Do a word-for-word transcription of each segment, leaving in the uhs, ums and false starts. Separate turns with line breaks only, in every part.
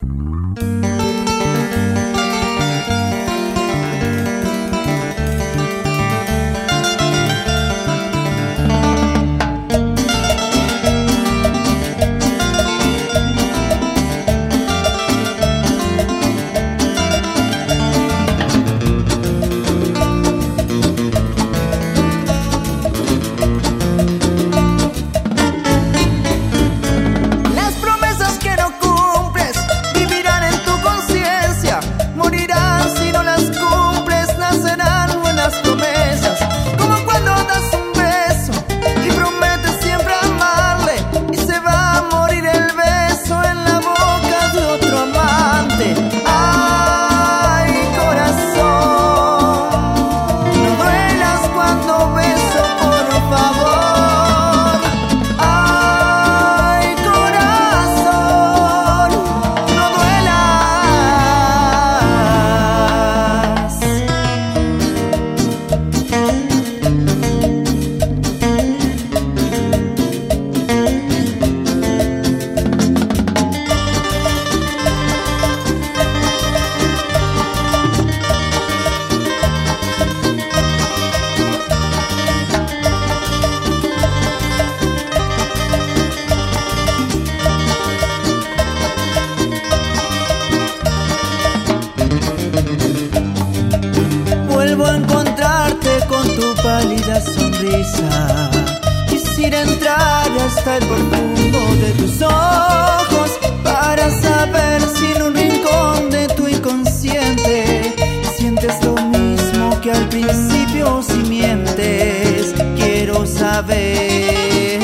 Vuelvo a encontrarte con tu pálida sonrisa. Quisiera entrar hasta el profundo de tus ojos para saber si en un rincón de tu inconsciente sientes lo mismo que al principio si mientes. Quiero saber,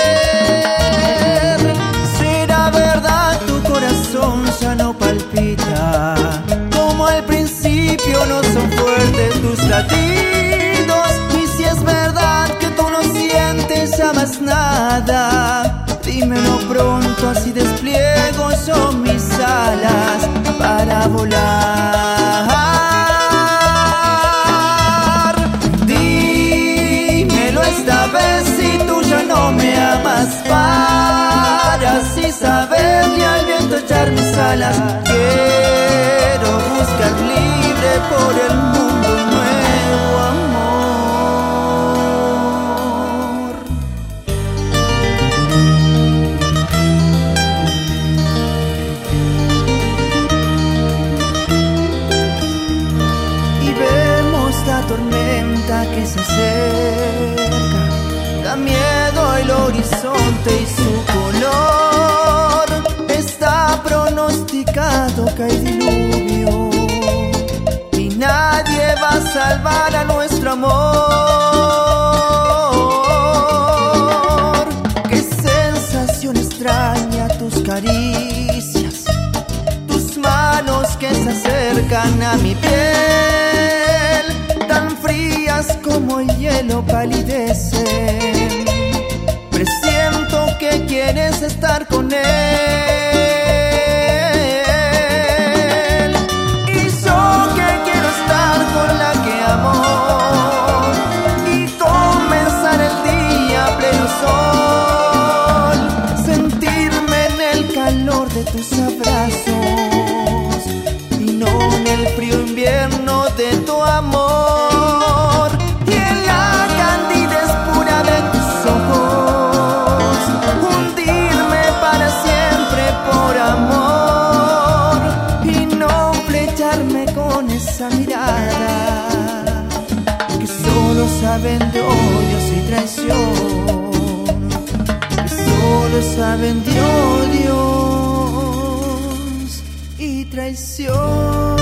¿será verdad tu corazón ya no palpita? Como al principio no son fuertes tus latidos. Y si es verdad que tú no sientes ya más nada, dímelo pronto, así despliego yo mis alas para volar. Dímelo esta vez si tú ya no me amas, para así saber y al viento echar mis alas. Quiero buscar libre por el mundo un nuevo amor. Y vemos la tormenta que se acerca, da miedo el horizonte y su color. Está pronosticado que hay diluvio y nadie va a salvar a nuestro amor. Qué sensación extraña tus caricias, tus manos que se acercan a mi piel, tan frías como el hielo palidecen. Presiento que quieres estar con él, y yo que quiero estar con la que amo y comenzar el día a pleno sol, sentirme en el calor de tus abrazos y no en el frío invierno de tu amor. Y en la candidez pura de tus ojos, hundirme para siempre por amor y no flecharme con esa mirada que solo saben de odios y traición, que solo saben de odios y traición.